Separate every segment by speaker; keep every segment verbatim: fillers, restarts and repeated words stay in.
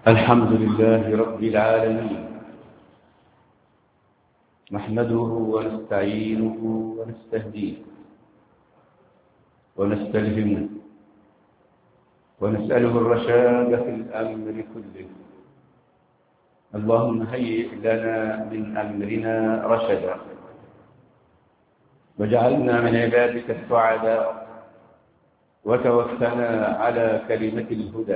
Speaker 1: الحمد لله رب العالمين، نحمده ونستعينه ونستهديه ونستلهمه ونسأله الرشاد في الأمر كله. اللهم هيئ لنا من أمرنا رشدا وجعلنا من عبادك السعداء وتوفنا على كلمة الهدى.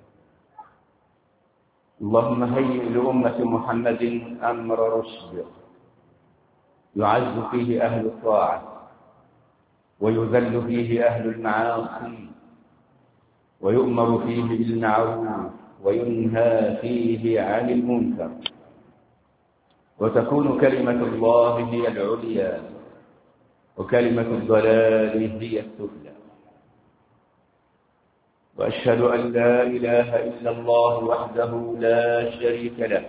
Speaker 1: اللهم هيئ لأمة محمد أمر رشد يعز فيه أهل الطاعة ويذل فيه أهل المعاصي ويؤمر فيه بالمعروف وينهى فيه عن المنكر، وتكون كلمة الله هي العليا وكلمة الضلال هي السفلى. وأشهد أن لا إله إلا الله وحده لا شريك له،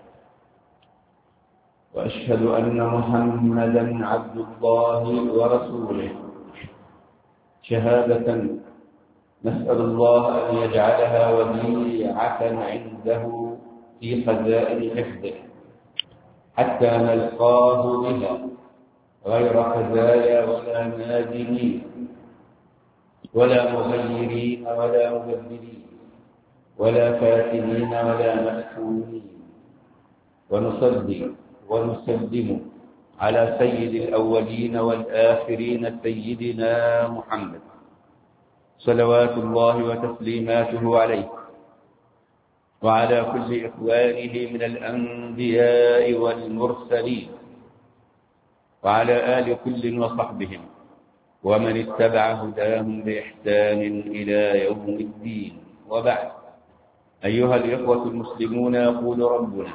Speaker 1: وأشهد أن محمدًا عبد الله ورسوله شهادة نسأل الله أن يجعلها وديعة عنده في خزائن حفظه حتى نلقاه بها غير خزايا ولا نادمين ولا مغيرين ولا مبدلين ولا فاتنين ولا مفتونين. ونصلي ونسلم على سيد الأولين والآخرين سيدنا محمد صلوات الله وتسليماته عليه وعلى كل إخوانه من الأنبياء والمرسلين وعلى آل كل وصحبهم ومن اتبع هداهم بإحسان إلى يوم الدين. وبعد، أيها الإخوة المسلمون، يقول ربنا: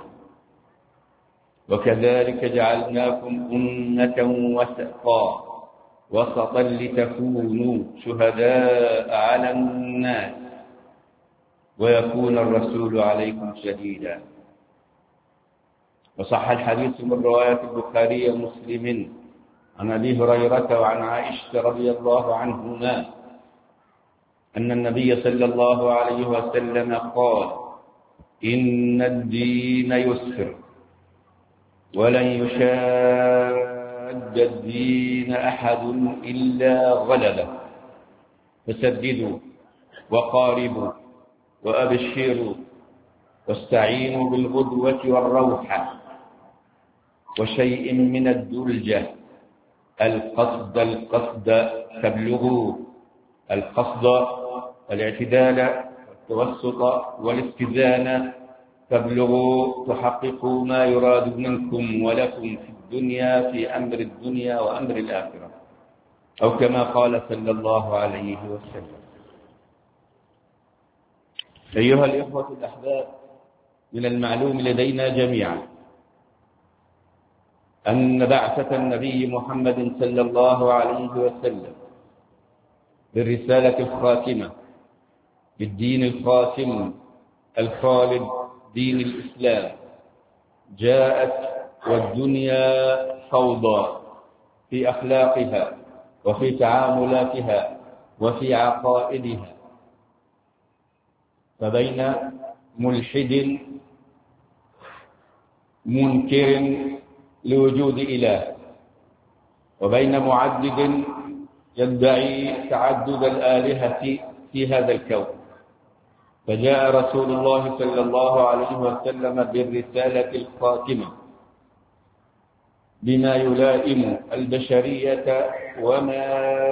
Speaker 1: وكذلك جعلناكم أمة وسطا وسطا لتكونوا شهداء على الناس ويكون الرسول عليكم شهيدا. وصح الحديث من رواية البخاري ومسلم عن أبي هريرة وعن عائشة رضي الله عنهما أن النبي صلى الله عليه وسلم قال: إن الدين يسر ولن يشاد الدين أحد إلا غلبه، فسددوا وقاربوا وأبشروا واستعينوا بالغدوة والروحة وشيء من الدلجة، القصد القصد تبلغوا، القصد الاعتدال والتوسط والاستزانة تبلغوا، تحققوا ما يراد منكم ولكم في الدنيا في أمر الدنيا وأمر الآخرة، أو كما قال صلى الله عليه وسلم. أيها الإخوة الأحباب، من المعلوم لدينا جميعا أن بعثة النبي محمد صلى الله عليه وسلم بالرسالة الخاتمة بالدين الخاتم الخالد دين الإسلام جاءت والدنيا فوضى في أخلاقها وفي تعاملاتها وفي عقائدها، فبين ملحد منكر لوجود إله وبين معدد يدعي تعدد الآلهة في هذا الكون، فجاء رسول الله صلى الله عليه وسلم بالرسالة الخاتمة بما يلائم البشرية وما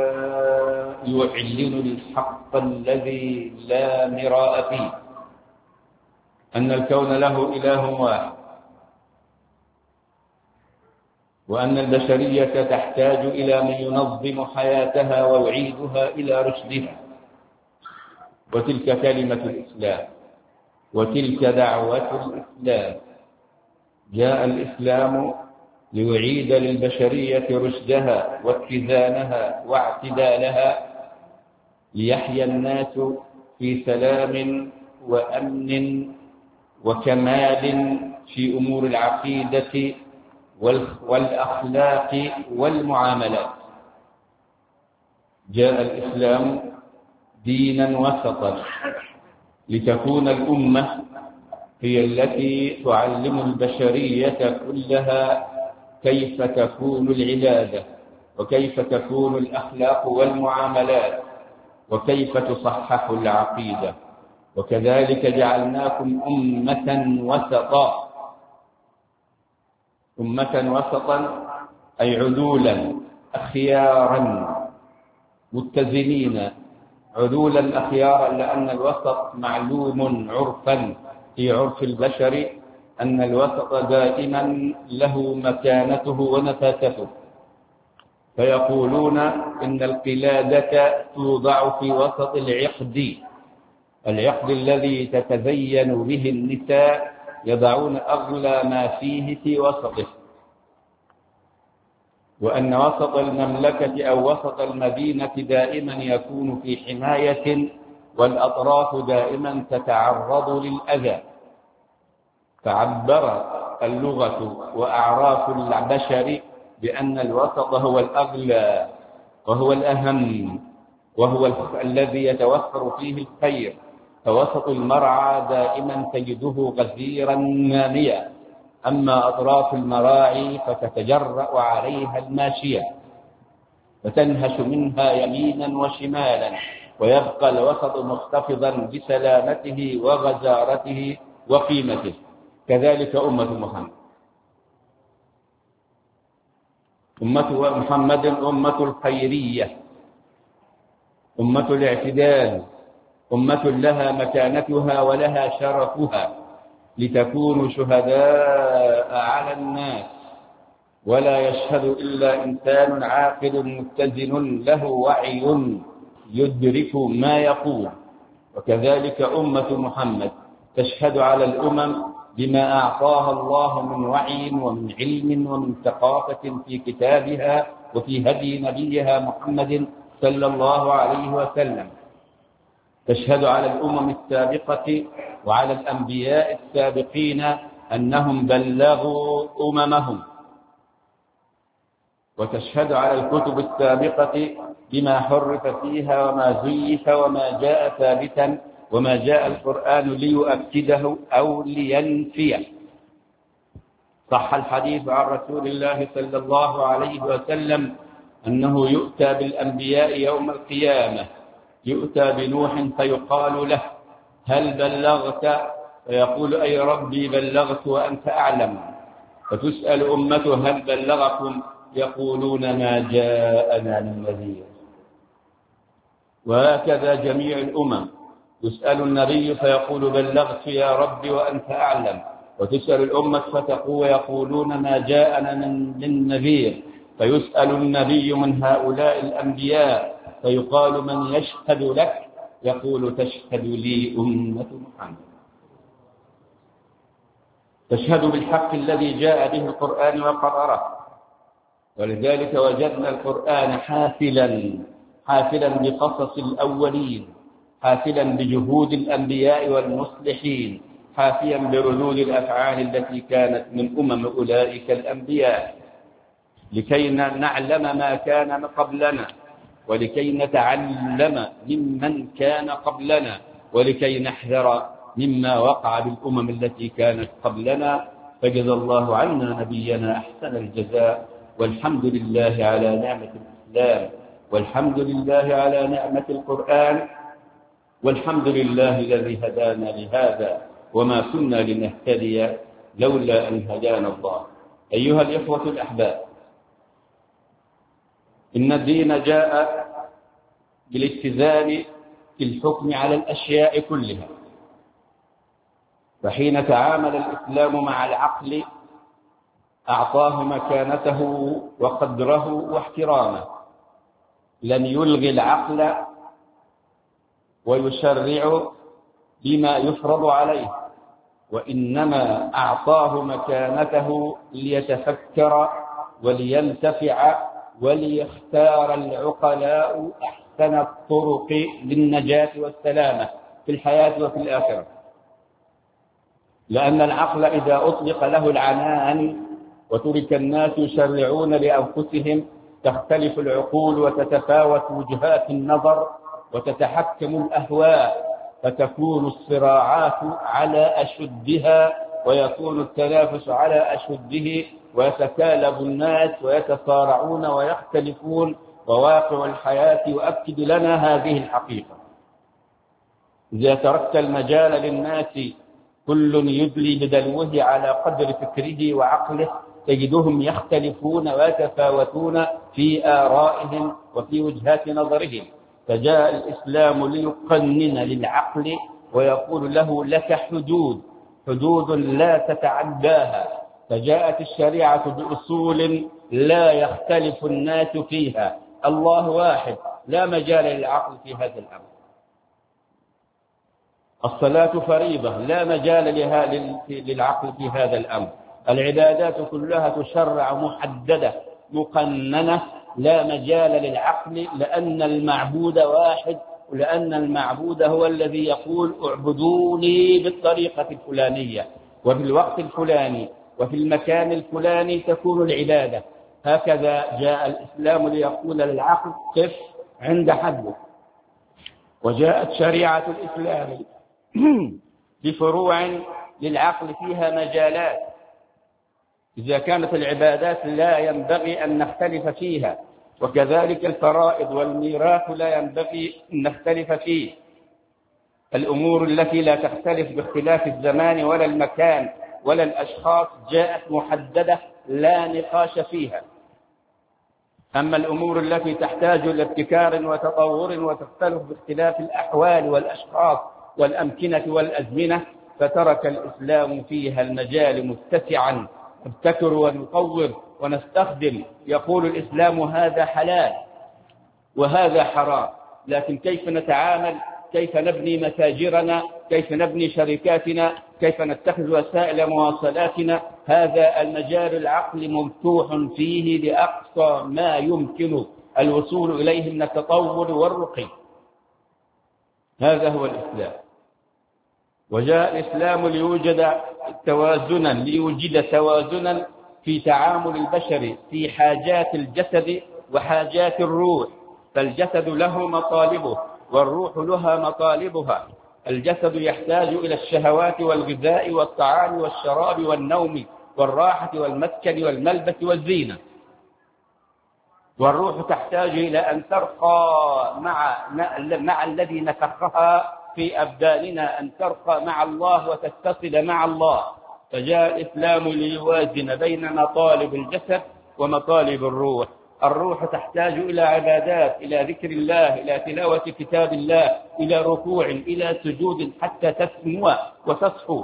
Speaker 1: يعلن الحق الذي لا مراء فيه، أن الكون له إله واحد، وأن البشرية تحتاج إلى من ينظم حياتها ويعيدها إلى رشدها، وتلك كلمة الإسلام وتلك دعوة الإسلام. جاء الإسلام ليعيد للبشرية رشدها واتزانها واعتدالها، ليحيا الناس في سلام وأمن وكمال في أمور العقيدة والأخلاق والمعاملات. جاء الإسلام دينا وسطا لتكون الأمة هي التي تعلم البشرية كلها كيف تكون العبادة، وكيف تكون الأخلاق والمعاملات، وكيف تصحح العقيدة. وكذلك جعلناكم أمة وسطا، أمة وسطا أي عدولا أخيارا متزنين، عدولا أخيارا، لأن الوسط معلوم عرفا في عرف البشر أن الوسط دائما له مكانته ونفاسته، فيقولون إن القلادة توضع في وسط العقد، العقد الذي تتزين به النساء يضعون أغلى ما فيه في وسطه، وأن وسط المملكة أو وسط المدينة دائما يكون في حماية، والأطراف دائما تتعرض للأذى. فعبر اللغة وأعراف البشر بأن الوسط هو الأغلى وهو الأهم وهو الذي يتوفر فيه الخير. فوسط المرعى دائما تجده غزيرا ناميا، أما أطراف المراعي فتتجرأ عليها الماشية فتنهش منها يمينا وشمالا، ويبقى الوسط محتفظا بسلامته وغزارته وقيمته. كذلك أمة محمد، أمة محمد أمة الخيرية، أمة الاعتدال، أمة لها مكانتها ولها شرفها، لتكونوا شهداء على الناس، ولا يشهد إلا إنسان عاقل متزن له وعي يدرك ما يقول. وكذلك أمة محمد تشهد على الأمم بما أعطاها الله من وعي ومن علم ومن ثقافة في كتابها وفي هدي نبيها محمد صلى الله عليه وسلم. تشهد على الأمم السابقة وعلى الأنبياء السابقين أنهم بلغوا أممهم، وتشهد على الكتب السابقة بما حرف فيها وما زيف وما جاء ثابتا وما جاء القرآن ليؤكده أو لينفيه. صح الحديث عن رسول الله صلى الله عليه وسلم أنه يؤتى بالأنبياء يوم القيامة، يؤتى بنوح فيقال له: هل بلغت؟ فيقول: أي ربي بلغت وأنت أعلم. فتسأل أمته: هل بلغكم؟ يقولون: ما جاءنا من نذير. وهكذا جميع الأمم، يسأل النبي فيقول: بلغت يا رب وأنت أعلم. وتسأل الأمة فتقول ويقولون: ما جاءنا من نذير. فيسأل النبي من هؤلاء الأنبياء فيقال: من يشهد لك؟ يقول: تشهد لي أمة محمد. تشهد بالحق الذي جاء به القرآن وقرره، ولذلك وجدنا القرآن حافلا حافلا بقصص الأولين، حافلا بجهود الأنبياء والمصلحين، حافيا بردود الأفعال التي كانت من أمم أولئك الأنبياء، لكي نعلم ما كان قبلنا، ولكي نتعلم ممن كان قبلنا، ولكي نحذر مما وقع بالأمم التي كانت قبلنا. فجزى الله عنا نبينا أحسن الجزاء، والحمد لله على نعمة الإسلام، والحمد لله على نعمة القرآن، والحمد لله الذي هدانا لهذا وما كنا لنهتدي لولا أن هدانا الله. أيها الإخوة الأحباب، إن الدين جاء بالاتزان في الحكم على الأشياء كلها، فحين تعامل الإسلام مع العقل أعطاه مكانته وقدره واحترامه، لم يلغي العقل ويشرع بما يفرض عليه، وإنما أعطاه مكانته ليتفكر ولينتفع وليختار العقلاء أحسن الطرق للنجاة والسلامة في الحياة وفي الآخرة. لأن العقل إذا أطلق له العنان وترك الناس يشرعون لأنفسهم تختلف العقول وتتفاوت وجهات النظر وتتحكم الأهواء، فتكون الصراعات على أشدها ويكون التنافس على أشده ويتكالب الناس ويتصارعون ويختلفون، وواقع الحياة يؤكد لنا هذه الحقيقة. إذا تركت المجال للناس كل يدلي بدلوه على قدر فكره وعقله تجدهم يختلفون ويتفاوتون في آرائهم وفي وجهات نظرهم. فجاء الإسلام ليقنن للعقل ويقول له لك حدود حدود لا تتعداها. فجاءت الشريعة بأصول لا يختلف الناس فيها. الله واحد، لا مجال للعقل في هذا الأمر. الصلاة فريضة، لا مجال للعقل في هذا الأمر. العبادات كلها تشرع محددة مقننة، لا مجال للعقل، لأن المعبود واحد، ولأن المعبود هو الذي يقول اعبدوني بالطريقة الفلانية وفي الوقت الفلاني وفي المكان الفلاني تكون العبادة. هكذا جاء الإسلام ليقول للعقل قف عند حده. وجاءت شريعة الإسلام بفروع للعقل فيها مجالات. إذا كانت العبادات لا ينبغي أن نختلف فيها، وكذلك الفرائض والميراث لا ينبغي أن نختلف فيه. الأمور التي لا تختلف باختلاف الزمان ولا المكان ولا الأشخاص جاءت محددة لا نقاش فيها. أما الأمور التي تحتاج إلى ابتكار وتطور وتختلف باختلاف الأحوال والأشخاص والأمكنة والأزمنة فترك الإسلام فيها المجال متسعا. نبتكر ونطور ونستخدم. يقول الإسلام هذا حلال وهذا حرام، لكن كيف نتعامل، كيف نبني متاجرنا، كيف نبني شركاتنا، كيف نتخذ وسائل مواصلاتنا، هذا المجال العقل مفتوح فيه لأقصى ما يمكن الوصول إليه من التطور والرقي. هذا هو الإسلام. وجاء الإسلام ليوجد توازنا ليوجد توازنا في تعامل البشر في حاجات الجسد وحاجات الروح. فالجسد له مطالبه والروح لها مطالبها. الجسد يحتاج إلى الشهوات والغذاء والطعام والشراب والنوم والراحة والمسكن والملبس والزينة، والروح تحتاج إلى أن ترقى مع مع الذي نفخها في أبداننا، أن ترقى مع الله وتتصل مع الله. فجاء الإسلام ليوازن بين مطالب الجسد ومطالب الروح. الروح تحتاج إلى عبادات، إلى ذكر الله، إلى تلاوة كتاب الله، إلى ركوع، إلى سجود حتى تسمو وتصحو.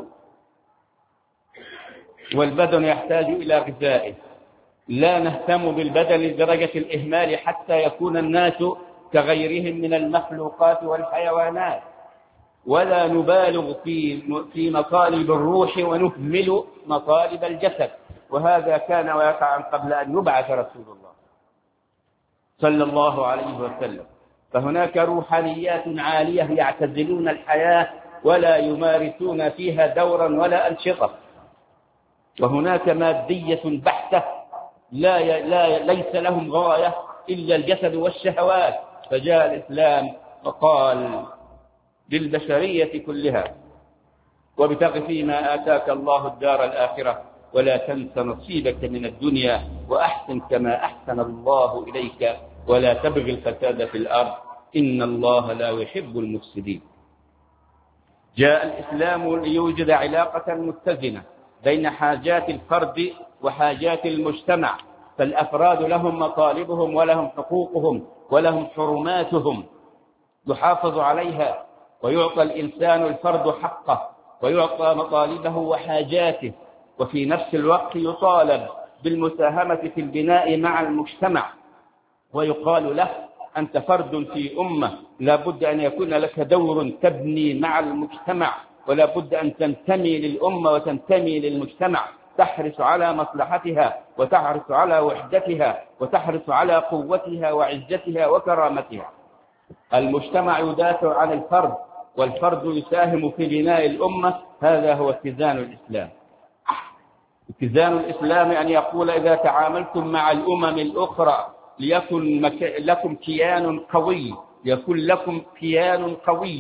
Speaker 1: والبدن يحتاج إلى غذائه. لا نهتم بالبدن لدرجة الإهمال حتى يكون الناس كغيرهم من المخلوقات والحيوانات، ولا نبالغ في في مطالب الروح ونهمل مطالب الجسد. وهذا كان واقعا قبل أن يبعث رسول الله صلى الله عليه وسلم. فهناك روحانيات عالية يعتزلون الحياة ولا يمارسون فيها دورا ولا أنشطة، وهناك مادية بحتة لا ي... لا ليس لهم غاية إلا الجسد والشهوات. فجاء الإسلام وقال للبشرية كلها وابتغ فيما آتاك الله الدار الآخرة ولا تنس نصيبك من الدنيا وأحسن كما أحسن الله إليك ولا تبغ الفساد في الأرض إن الله لا يحب المفسدين. جاء الإسلام ليوجد علاقة متزنة بين حاجات الفرد وحاجات المجتمع. فالأفراد لهم مطالبهم ولهم حقوقهم ولهم حرماتهم يحافظ عليها، ويعطى الإنسان الفرد حقه ويعطى مطالبه وحاجاته، وفي نفس الوقت يطالب بالمساهمة في البناء مع المجتمع، ويقال له أنت فرد في أمة لا بد أن يكون لك دور تبني مع المجتمع، ولا بد أن تنتمي للأمة وتنتمي للمجتمع، تحرص على مصلحتها وتحرص على وحدتها وتحرص على قوتها وعزتها وكرامتها. المجتمع يدافع عن الفرد والفرد يساهم في بناء الأمة. هذا هو اتزان الإسلام. اتزان الإسلام أن يقول إذا تعاملتم مع الأمم الأخرى ليكن مك... لكم كيان قوي، يكون لكم كيان قوي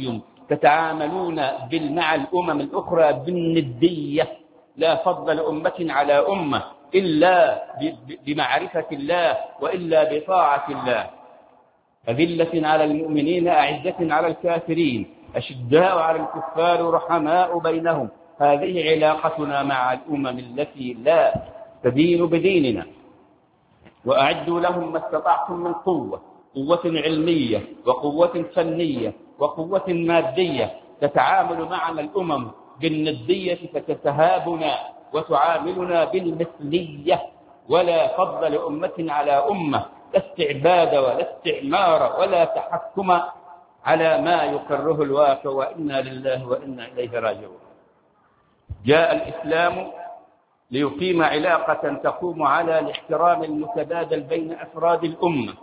Speaker 1: تتعاملون مع الأمم الأخرى بالندية، لا فضل أمة على أمة إلا بمعرفة الله وإلا بطاعة الله. أذلة على المؤمنين أعزة على الكافرين، أشداء على الكفار رحماء بينهم. هذه علاقتنا مع الأمم التي لا تدين بديننا. وأعدوا لهم ما استطعتم من قوة، قوة علمية وقوة فنية وقوة مادية. تتعامل معنا الأمم بالندية فتتهابنا وتعاملنا بالمثلية، ولا فضل لأمة على أمة، لا استعباد ولا استعمار ولا تحكم على ما يقره الواقع، وإنا لله وإنا إليه راجعون. جاء الإسلام ليقيم علاقة تقوم على الاحترام المتبادل بين أفراد الأمة،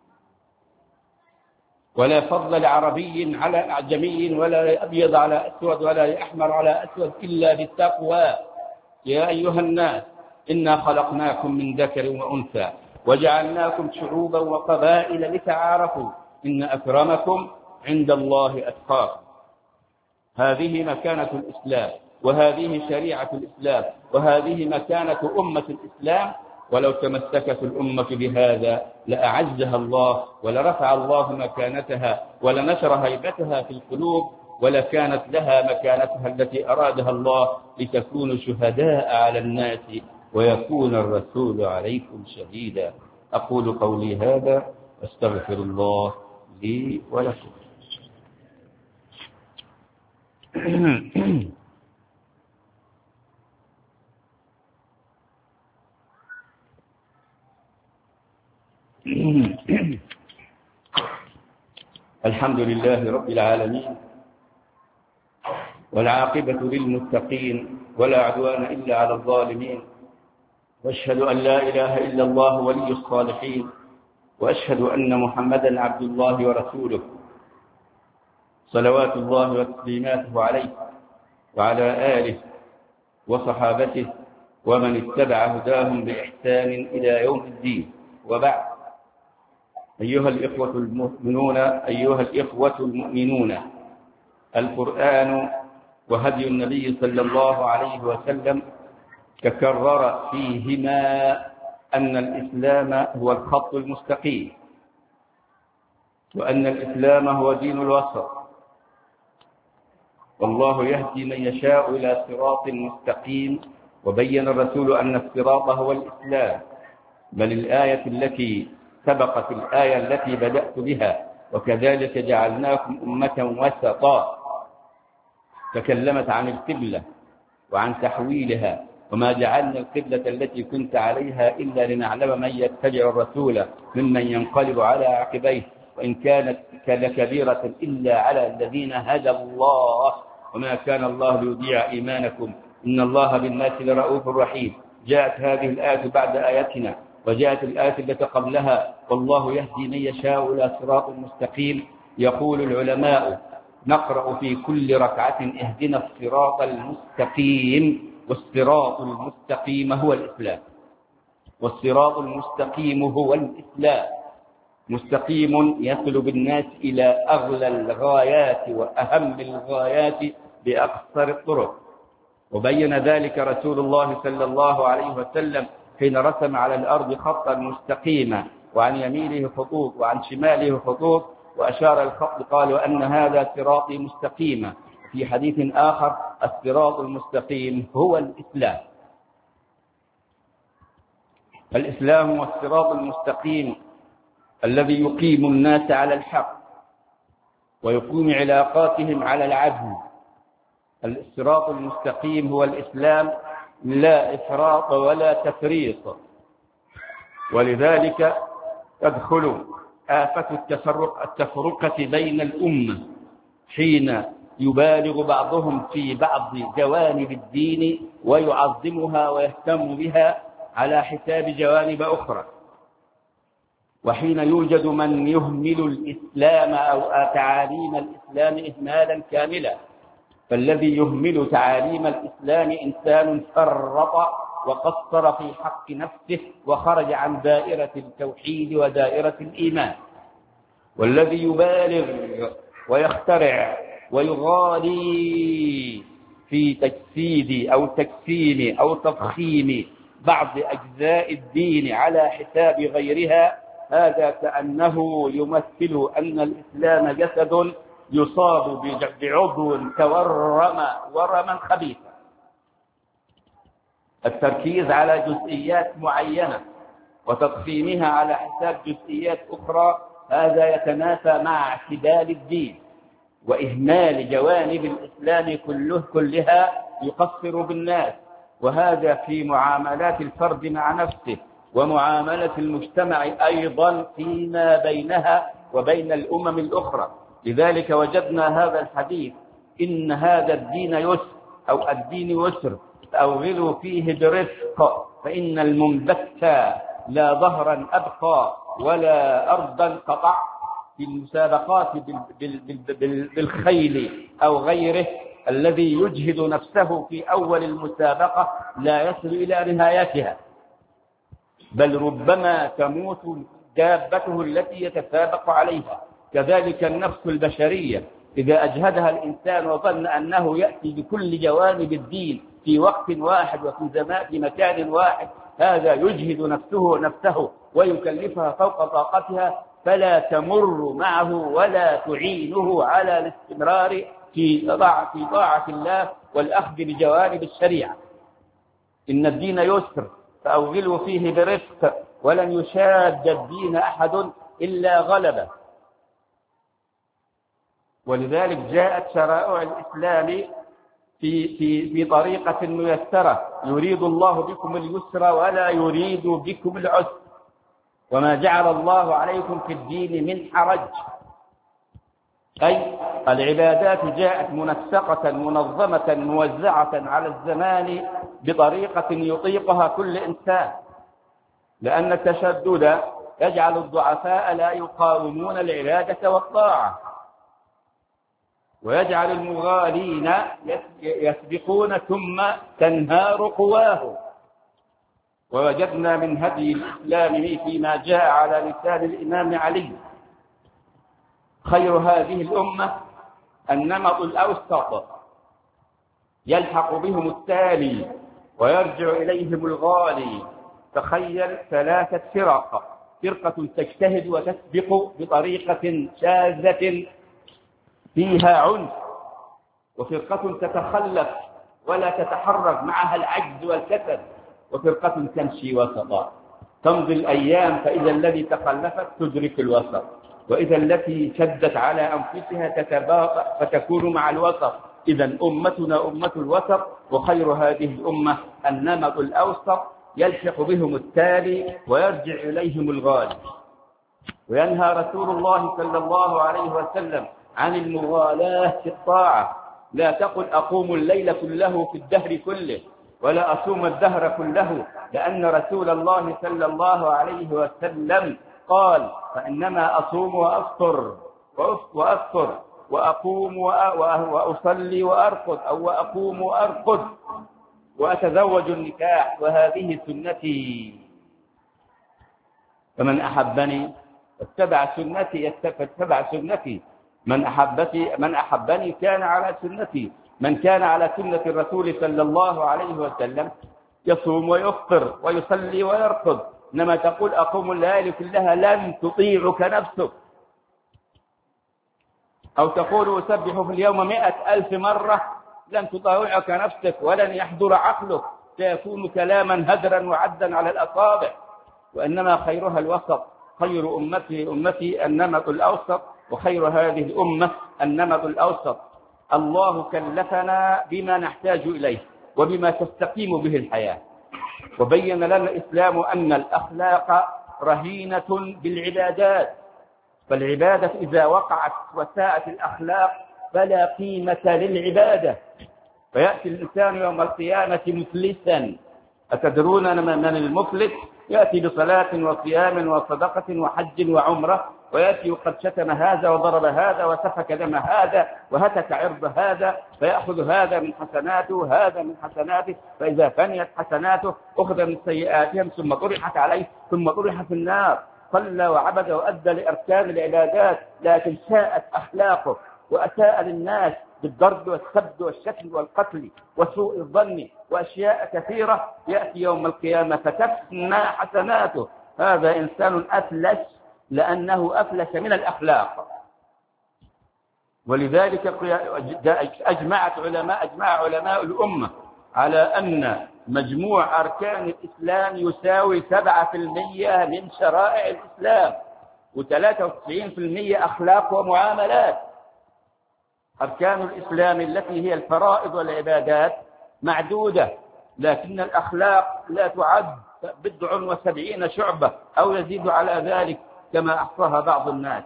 Speaker 1: ولا فضل لعربي على أعجمي ولا لأبيض على أسود ولا لأحمر على أسود إلا بالتقوى. يا أيها الناس إنا خلقناكم من ذكر وأنثى وجعلناكم شعوبا وقبائل لتعارفوا إن أكرمكم عند الله أتقاكم. هذه مكانة الإسلام، وهذه شريعة الإسلام، وهذه مكانة أمة الإسلام. ولو تمسكت الأمة بهذا لأعزها الله، ولرفع الله مكانتها، ولنشر هيبتها في القلوب، ولكانت لها مكانتها التي أرادها الله، لتكونوا شهداء على الناس ويكون الرسول عليكم شهيدا. أقول قولي هذا أستغفر الله لي ولكم. الحمد لله رب العالمين، والعاقبة للمتقين، ولا عدوان إلا على الظالمين، وأشهد أن لا إله إلا الله ولي الصالحين، وأشهد أن محمدا عبد الله ورسوله، صلوات الله وتسليماته عليه وعلى آله وصحابته ومن اتبع هداهم بإحسان إلى يوم الدين. وبعد، أيها الإخوة المؤمنون أيها الإخوة المؤمنون القرآن وهدي النبي صلى الله عليه وسلم تكرر فيهما أن الإسلام هو الخط المستقيم، وأن الإسلام هو دين الوسط، والله يهدي من يشاء إلى صراط مستقيم. وبين الرسول أن الصراط هو الإسلام، بل الآية التي سبقت الآية التي بدأت بها وكذلك جعلناكم أمة وسطا تكلمت عن القبلة وعن تحويلها، وما جعلنا القبلة التي كنت عليها إلا لنعلم من يتبع الرسول ممن ينقلب على عقبيه، وإن كانت لكبيرة إلا على الذين هدى الله، وما كان الله ليضيع إيمانكم إن الله بالناس لرؤوف رحيم. جاءت هذه الآية بعد آياتنا، وجاءت الآية التي قبلها، والله يهدي من يشاء إلى صراط مستقيم. يقول العلماء نقرأ في كل ركعة اهدنا الصراط المستقيم، والصراط المستقيم هو الإسلام، والصراط المستقيم هو الإسلام، مستقيم يصل بالناس إلى أغلى الغايات وأهم الغايات بأقصر الطرق. وبين ذلك رسول الله صلى الله عليه وسلم حين رسم على الأرض خطا مستقيما، وعن يمينه خطوط وعن شماله خطوط، وأشار الخط قال وأن هذا صراطي مستقيما. في حديث آخر الصراط المستقيم هو الإسلام. الإسلام هو الصراط المستقيم الذي يقيم الناس على الحق ويقيم علاقاتهم على العدل. الصراط المستقيم هو الإسلام، لا إفراط ولا تفريط. ولذلك تدخل آفة التفرق التفرقة بين الأمة حين يبالغ بعضهم في بعض جوانب الدين ويعظمها ويهتم بها على حساب جوانب أخرى، وحين يوجد من يهمل الإسلام أو تعاليم الإسلام إهمالا كاملا. فالذي يهمل تعاليم الإسلام إنسان فرط وقصر في حق نفسه وخرج عن دائرة التوحيد ودائرة الإيمان. والذي يبالغ ويخترع ويغالي في تجسيد أو تكسيم أو تضخيم بعض أجزاء الدين على حساب غيرها، هذا كأنه يمثل أن الإسلام جسد يصاب بعضو تورم ورما خبيثا. التركيز على جزئيات معينة وتضخيمها على حساب جزئيات أخرى، هذا يتنافى مع اعتدال الدين، وإهمال جوانب الإسلام كله كلها يقصر بالناس، وهذا في معاملات الفرد مع نفسه ومعاملة المجتمع أيضا فيما بينها وبين الأمم الأخرى. لذلك وجدنا هذا الحديث: إن هذا الدين يسر أو الدين يسر فأوغلوا فيه برفق، فإن المنبت لا ظهرا أبقى ولا أرضا قطع. في المسابقات بالخيل أو غيره، الذي يجهد نفسه في أول المسابقة لا يصل إلى نهايتها، بل ربما تموت دابته التي يتسابق عليها. كذلك النفس البشرية، إذا أجهدها الإنسان وظن أنه يأتي بكل جوانب الدين في وقت واحد وفي زمان في مكان واحد، هذا يجهد نفسه نفسه ويكلفها فوق طاقتها، فلا تمر معه ولا تعينه على الاستمرار في طاعة في طاعة الله والأخذ بجوانب الشريعة. إن الدين يسر فأوغلوا فيه برفق، ولن يشاد الدين أحد إلا غلبه. ولذلك جاءت شرائع الإسلام في في في طريقة ميسرة: يريد الله بكم اليسر ولا يريد بكم العسر، وما جعل الله عليكم في الدين من حرج. أي العبادات جاءت منسقة منظمة موزعة على الزمان بطريقة يطيقها كل إنسان، لأن التشدد يجعل الضعفاء لا يقاومون العبادة والطاعة، ويجعل المغالين يسبقون ثم تنهار قواه. ووجدنا من هدي الإسلام فيما جاء على لسان الإمام علي: خير هذه الأمة النمط الأوسط، يلحق بهم التالي ويرجع إليهم الغالي. تخيل ثلاثة فرق: فرقة تجتهد وتسبق بطريقة شاذة فيها عنف، وفرقة تتخلف ولا تتحرك معها العجز والكسل، وفرقة تمشي وسطا. تمضي الأيام فإذا الذي تخلفت تدرك الوسط، وإذا التي شدت على أنفسها تتباطأ فتكون مع الوسط. إذا أمتنا أمة الوسط، وخير هذه الأمة النمط الأوسط، يلحق بهم التالي ويرجع إليهم الغالي. وينهى رسول الله صلى الله عليه وسلم عن المغالاة في الطاعة: لا تقل أقوم الليل كله في الدهر كله، ولا أصوم الدهر كله، لأن رسول الله صلى الله عليه وسلم قال: فإنما أصوم وأفطر وأفطر وأقوم وأصلي وأرقد، أو وأقوم وأرقد وأتزوج النكاح، وهذه سنتي، فمن أحبني اتبع سنتي اتبع سنتي من أحبتي من أحبني كان على سنتي. من كان على سنة الرسول صلى الله عليه وسلم يصوم ويفطر ويصلي ويرقد. إنما تقول أقوم الليالي كلها، لن تطيعك نفسك. أو تقول أسبح في اليوم مئة ألف مرة، لن تطاوعك نفسك ولن يحضر عقلك، سيكون كلاما هدرا وعدا على الأصابع. وإنما خيرها الوسط. خير أمتي أمتي النمط الأوسط، وخير هذه الأمة النمط الأوسط. الله كلفنا بما نحتاج إليه وبما تستقيم به الحياة، وبين لنا الإسلام أن الأخلاق رهينة بالعبادات، فالعبادة إذا وقعت وساءت الأخلاق فلا قيمة للعبادة، فيأتي الإنسان يوم القيامة مفلسا. أتدرون من المفلس؟ يأتي بصلاة وصيام وصدقة وحج وعمرة، ويأتي قد شتم هذا وضرب هذا وسفك دم هذا وهتك عرض هذا، فيأخذ هذا من حسناته هذا من حسناته، فإذا فنيت حسناته أخذ من سيئاتهم ثم طرحت عليه ثم طرح في النار. صلى وعبد وأدى لأركان العبادات، لكن ساءت أخلاقه
Speaker 2: وأساء للناس بالضرب والسب والشتم والقتل وسوء الظن وأشياء كثيرة، يأتي يوم القيامة فتفنى حسناته. هذا إنسان أفلس لأنه أفلس من الأخلاق. ولذلك أجمعت علماء أجمع علماء الأمة على أن مجموع أركان الإسلام يساوي سبعة في المئة من شرائع الإسلام، وثلاثة وتسعين في المئة أخلاق ومعاملات. أركان الإسلام التي هي الفرائض والعبادات معدودة، لكن الأخلاق لا تعد، بضع وسبعين شعبة أو يزيد على ذلك كما أحصاها بعض الناس،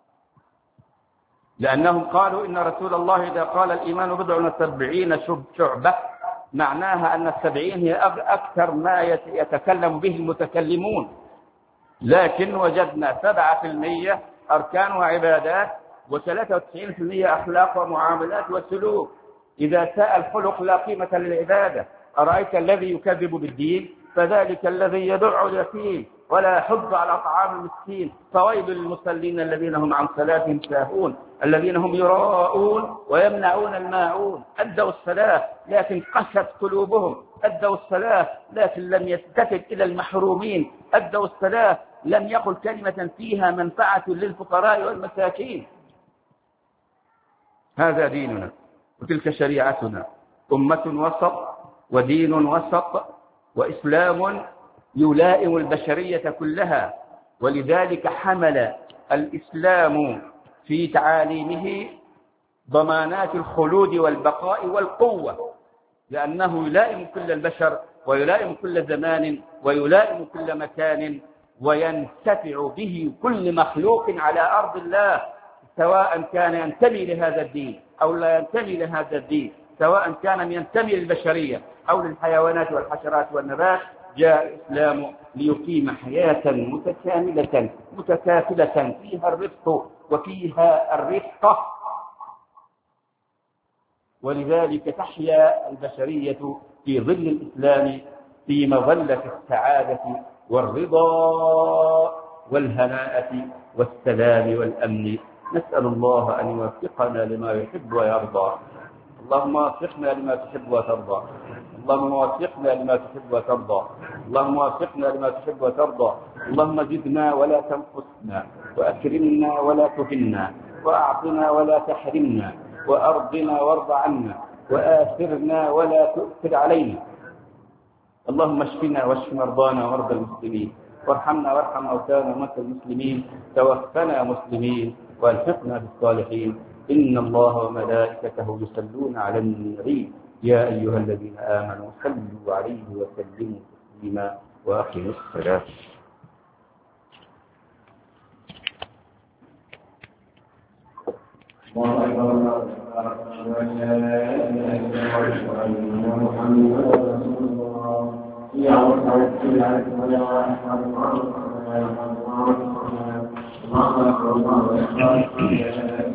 Speaker 2: لأنهم قالوا إن رسول الله إذا قال الإيمان بضع وسبعين شعبة معناها أن السبعين هي أكثر ما يتكلم به المتكلمون، لكن وجدنا سبعة في المئة أركان وعبادات وثلاثة وتسعين في المئة أخلاق ومعاملات وسلوك. إذا ساء الخلق لا قيمة للعبادة. أرأيت الذي يكذب بالدين فذلك الذي يدع اليتيم ولا يحض على طعام المسكين. فويل للمصلين الذين هم عن صلاتهم ساهون الذين هم يراءون ويمنعون الماعون. أدوا الصلاة لكن قست قلوبهم، أدوا الصلاة لكن لم يلتفت إلى المحرومين، أدوا الصلاة لم يقل كلمة فيها منفعة للفقراء والمساكين. هذا ديننا وتلك شريعتنا، أمة وسط ودين وسط وإسلام يلائم البشرية كلها. ولذلك حمل الإسلام في تعاليمه ضمانات الخلود والبقاء والقوة، لأنه يلائم كل البشر ويلائم كل زمان ويلائم كل مكان، وينتفع به كل مخلوق على أرض الله، سواء كان ينتمي لهذا الدين أو لا ينتمي لهذا الدين، سواء كان ينتمي للبشرية أو للحيوانات والحشرات والنبات. جاء الإسلام ليقيم حياة متكاملة متكافلة فيها الرفق وفيها الرفقة، ولذلك تحيا البشرية في ظل الإسلام في مظلة السعادة والرضا والهناءة والسلام والأمن. نسأل الله أن يوفقنا لما يحب ويرضى. اللهم وفقنا لما تحب وترضى، اللهم وفقنا لما تحب وترضى، اللهم وفقنا لما تحب وترضى. اللهم زدنا ولا تنقصنا، وأكرمنا ولا تهنا، وأعطنا ولا تحرمنا، وأرضنا وارض عنا، وآثرنا ولا تؤثر علينا. اللهم اشفنا واشف مرضانا ومرضى المسلمين، وارحمنا وارحم موتانا وموتى المسلمين، توفنا مسلمين والحقنا بالصالحين. إن الله وملائكته يصلون على النبي يا أيها الذين آمنوا صلوا عليه وسلموا تسليما وأقيموا الصلاة. الله أكبر الله أكبر أشهد أن لا إله إلا الله وأن محمدا رسول الله. يا رب العالمين ولا أحد الله أكبر الله أكبر.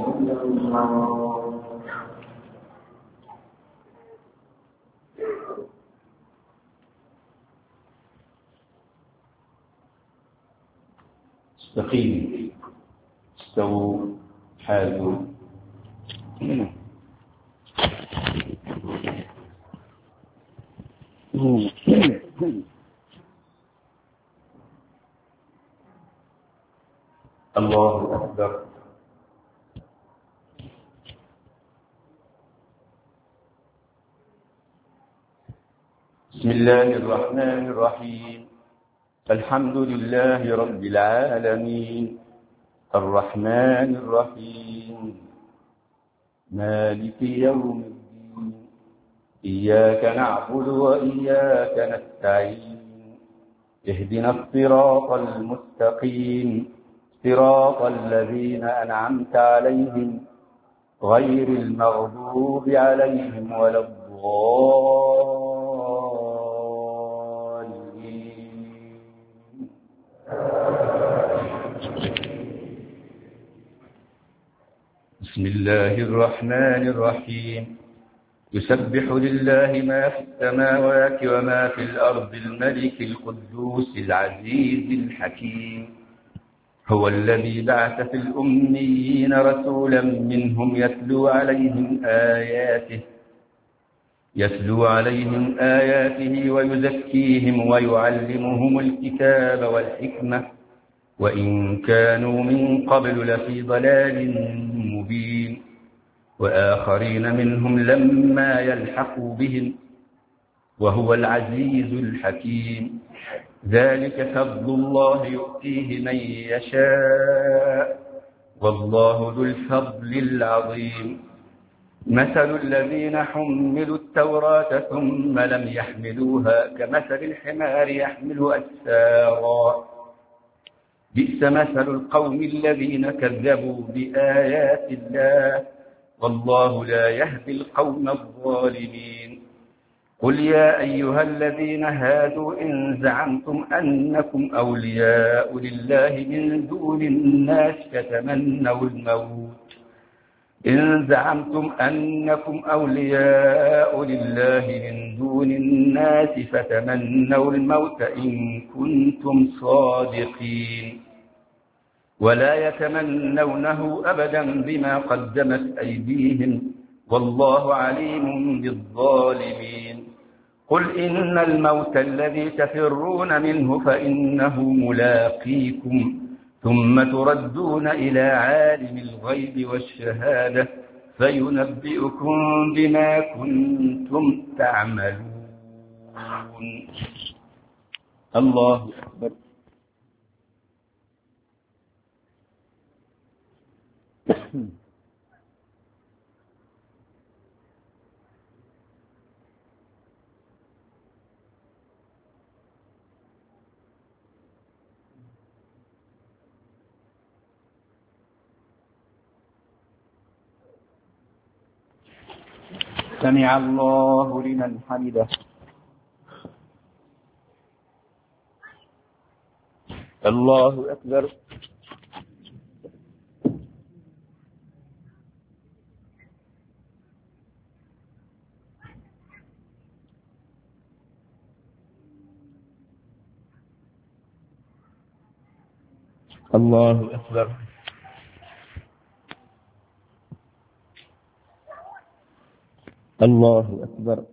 Speaker 2: استقيموا استووا حاذوا. الله أكبر. بسم الله الرحمن الرحيم. الحمد لله رب العالمين الرحمن الرحيم مالك يوم الدين إياك نعبد وإياك نستعين اهدنا الصراط المستقيم صراط الذين أنعمت عليهم غير المغضوب عليهم ولا الضالين. بسم الله الرحمن الرحيم. يسبح لله ما في السماوات وما في الأرض الملك القدوس العزيز الحكيم
Speaker 1: هو الذي بعث في الأميين رسولا منهم يتلو عليهم آياته يتلو عليهم آياته ويزكيهم ويعلمهم الكتاب والحكمة وإن كانوا من قبل لفي ضلال مبين وآخرين منهم لما يلحقوا بهم وهو العزيز الحكيم ذلك فضل الله يؤتيه من يشاء والله ذو الفضل العظيم مثل الذين حملوا التوراة ثم لم يحملوها كمثل الحمار يحمل أسفارا بئس مثل القوم الذين كذبوا بآيات الله والله لا يهدي القوم الظالمين قل يا أيها الذين هادوا إن زعمتم أنكم أولياء لله من دون الناس فتمنوا الموت إن زعمتم أنكم أولياء لله من دون الناس فتمنوا الموت إن كنتم صادقين ولا يتمنونه أبدا بما قدمت أيديهم والله عليم بالظالمين قل إن الموت الذي تفرون منه فإنه ملاقيكم ثم تردون إلى عالم الغيب والشهادة فينبئكم بما كنتم تعملون. الله أكبر. سمع الله لمن حمده. الله أكبر. الله أكبر. الله أكبر.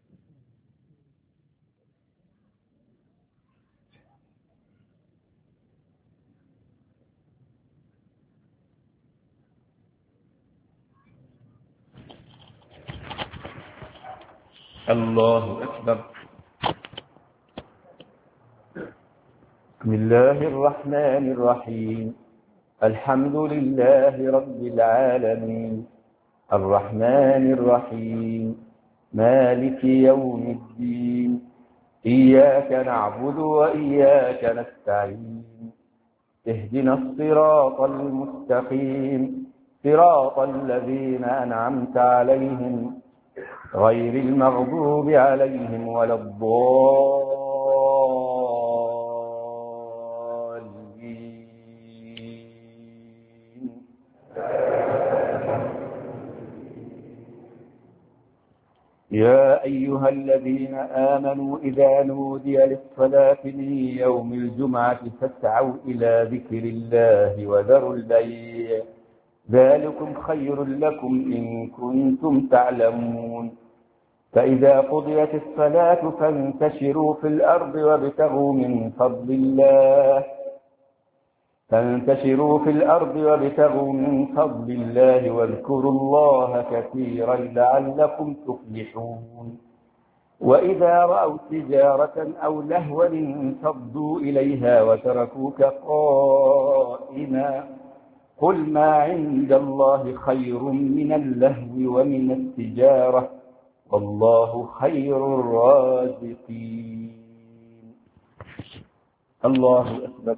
Speaker 1: الله أكبر. بسم الله الرحمن الرحيم الحمد لله رب العالمين الرحمن الرحيم مالك يوم الدين إياك نعبد وإياك نستعين اهدنا الصراط المستقيم صراط الذين أنعمت عليهم غير المغضوب عليهم ولا الضالين يا أيها الذين آمنوا إذا نودي للصلاة من يوم الجمعة فاسعوا إلى ذكر الله وذروا البيع ذلكم خير لكم إن كنتم تعلمون فإذا قضيت الصلاة فانتشروا في الأرض وابتغوا من فضل الله فانتشروا في الأرض وابتغوا من فضل الله واذكروا الله كثيرا لعلكم تفلحون وإذا رأوا تجارة أو لهوا انفضوا إليها وتركوك قائما قل ما عند الله خير من اللهو ومن التجارة والله خير الرازقين. الله أكبر.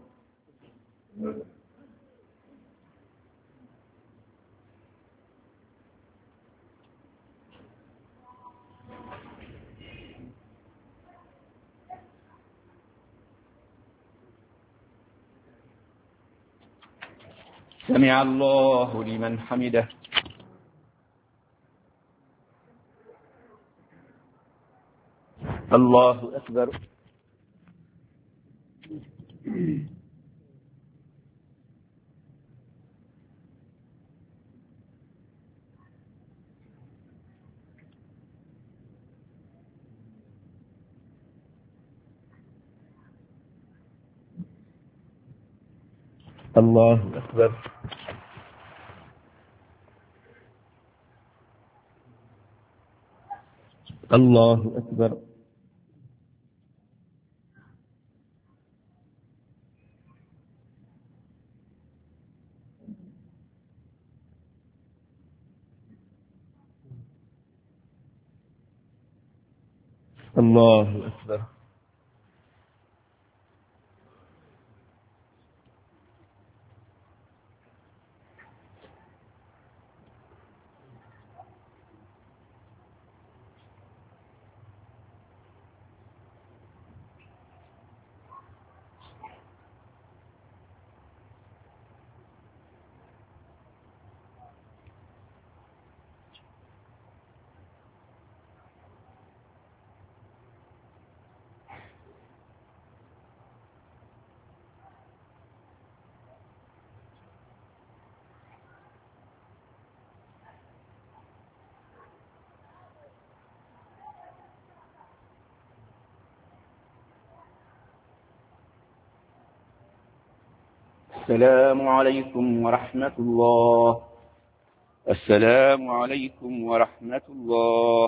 Speaker 1: سمع الله لمن حمده. الله أكبر. الله أكبر. الله أكبر. الله أكبر. السلام عليكم ورحمة الله. السلام عليكم ورحمة الله.